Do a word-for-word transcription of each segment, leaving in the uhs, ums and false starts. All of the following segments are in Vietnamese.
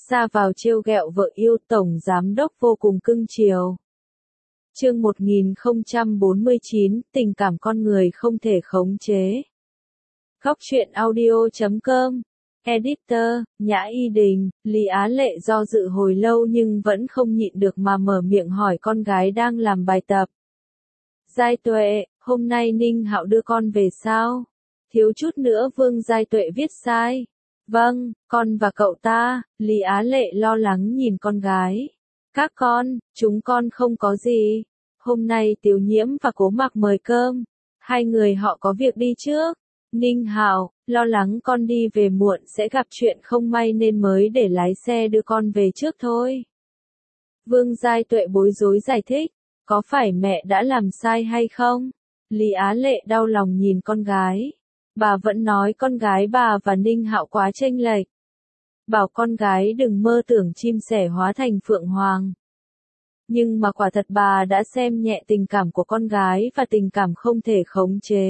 ra vào trêu ghẹo vợ yêu, tổng giám đốc vô cùng cưng chiều. Chương một nghìn không trăm bốn mươi chín, tình cảm con người không thể khống chế. Góc truyện audio chấm com. Editor, Nhã Y Đình. Lý Á Lệ do dự hồi lâu nhưng vẫn không nhịn được mà mở miệng hỏi con gái đang làm bài tập. Giai Tuệ, hôm nay Ninh Hạo đưa con về sao? Thiếu chút nữa Vương Giai Tuệ viết sai. Vâng, con và cậu ta. Lý Á Lệ lo lắng nhìn con gái. Các con, chúng con không có gì. Hôm nay Tiểu Nhiễm và Cố Mặc mời cơm. Hai người họ có việc đi trước. Ninh Hạo, lo lắng con đi về muộn sẽ gặp chuyện không may nên mới để lái xe đưa con về trước thôi. Vương Giai Tuệ bối rối giải thích. Có phải mẹ đã làm sai hay không? Lý Á Lệ đau lòng nhìn con gái. Bà vẫn nói con gái bà và Ninh Hạo quá chênh lệch. Bảo con gái đừng mơ tưởng chim sẻ hóa thành phượng hoàng. Nhưng mà quả thật bà đã xem nhẹ tình cảm của con gái và tình cảm không thể khống chế.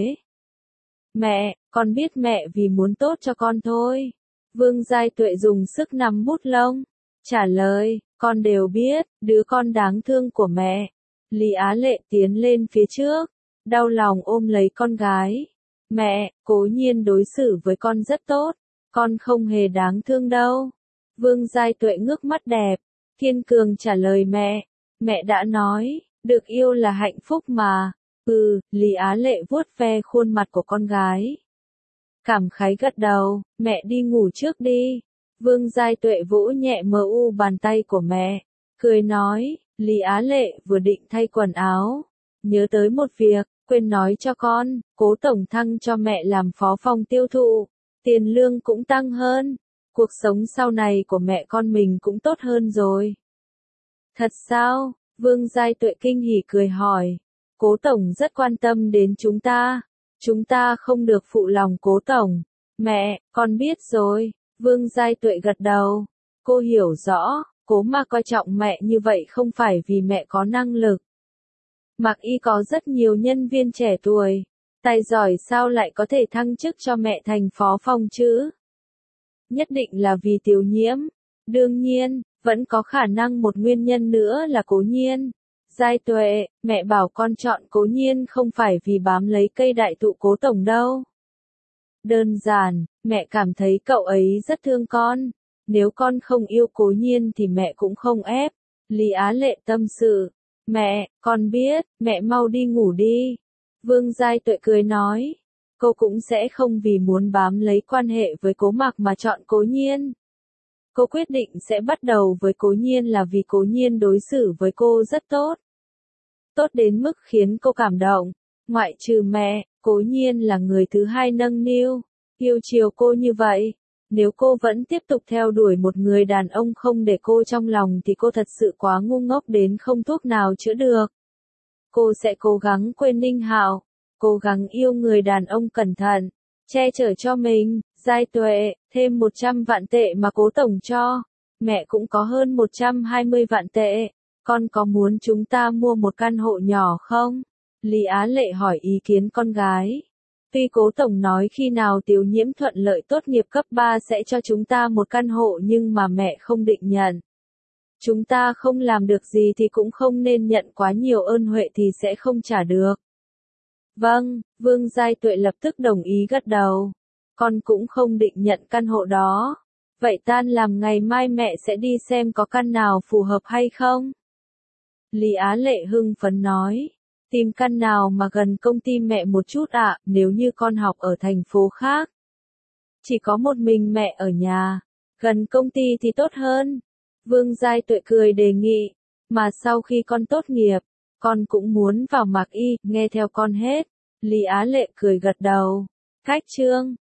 Mẹ, con biết mẹ vì muốn tốt cho con thôi. Vương Giai Tuệ dùng sức nắm bút lông. Trả lời, con đều biết, đứa con đáng thương của mẹ. Lý Á Lệ tiến lên phía trước, đau lòng ôm lấy con gái. Mẹ, Cố Nhiên đối xử với con rất tốt, con không hề đáng thương đâu. Vương Giai Tuệ ngước mắt đẹp, kiên cường trả lời mẹ. Mẹ đã nói, được yêu là hạnh phúc mà. Ừ, Lý Á Lệ vuốt ve khuôn mặt của con gái. Cảm khái gật đầu, mẹ đi ngủ trước đi. Vương Giai Tuệ vỗ nhẹ mờ u bàn tay của mẹ, cười nói. Lý Á Lệ vừa định thay quần áo, nhớ tới một việc, quên nói cho con, Cố tổng thăng cho mẹ làm phó phòng tiêu thụ, tiền lương cũng tăng hơn, cuộc sống sau này của mẹ con mình cũng tốt hơn rồi. Thật sao? Vương Giai Tuệ kinh hỉ cười hỏi. Cố tổng rất quan tâm đến chúng ta, chúng ta không được phụ lòng Cố tổng. Mẹ, con biết rồi. Vương Giai Tuệ gật đầu, cô hiểu rõ. Cố mà coi trọng mẹ như vậy không phải vì mẹ có năng lực. Mạc Y có rất nhiều nhân viên trẻ tuổi, tài giỏi sao lại có thể thăng chức cho mẹ thành phó phòng chứ? Nhất định là vì Tiểu Nhiễm. Đương nhiên, vẫn có khả năng một nguyên nhân nữa là Cố Nhiên. Giai Tuệ, mẹ bảo con chọn Cố Nhiên không phải vì bám lấy cây đại thụ Cố tổng đâu. Đơn giản, mẹ cảm thấy cậu ấy rất thương con. Nếu con không yêu Cố Nhiên thì mẹ cũng không ép. Lý Á Lệ tâm sự. Mẹ, con biết, mẹ mau đi ngủ đi. Vương Giai Tuệ cười nói. Cô cũng sẽ không vì muốn bám lấy quan hệ với Cố Mặc mà chọn Cố Nhiên. Cô quyết định sẽ bắt đầu với Cố Nhiên là vì Cố Nhiên đối xử với cô rất tốt. Tốt đến mức khiến cô cảm động. Ngoại trừ mẹ, Cố Nhiên là người thứ hai nâng niu, yêu chiều cô như vậy. Nếu cô vẫn tiếp tục theo đuổi một người đàn ông không để cô trong lòng thì cô thật sự quá ngu ngốc đến không thuốc nào chữa được. Cô sẽ cố gắng quên Ninh Hạo, cố gắng yêu người đàn ông cẩn thận, che chở cho mình. Giai Tuệ, thêm một trăm vạn tệ mà Cố tổng cho. Mẹ cũng có hơn một trăm hai mươi vạn tệ. Con có muốn chúng ta mua một căn hộ nhỏ không? Lý Á Lệ hỏi ý kiến con gái. Tuy Cố tổng nói khi nào Tiểu Nhiễm thuận lợi tốt nghiệp cấp ba sẽ cho chúng ta một căn hộ nhưng mà mẹ không định nhận. Chúng ta không làm được gì thì cũng không nên nhận quá nhiều ơn huệ thì sẽ không trả được. Vâng, Vương Giai Tuệ lập tức đồng ý gật đầu. Con cũng không định nhận căn hộ đó. Vậy tan làm ngày mai mẹ sẽ đi xem có căn nào phù hợp hay không? Lý Á Lệ hưng phấn nói. Tìm căn nào mà gần công ty mẹ một chút ạ, à, nếu như con học ở thành phố khác. Chỉ có một mình mẹ ở nhà, gần công ty thì tốt hơn. Vương Giai Tuệ cười đề nghị, mà sau khi con tốt nghiệp, con cũng muốn vào Mạc Y, nghe theo con hết. Lý Á Lệ cười gật đầu. Cách chương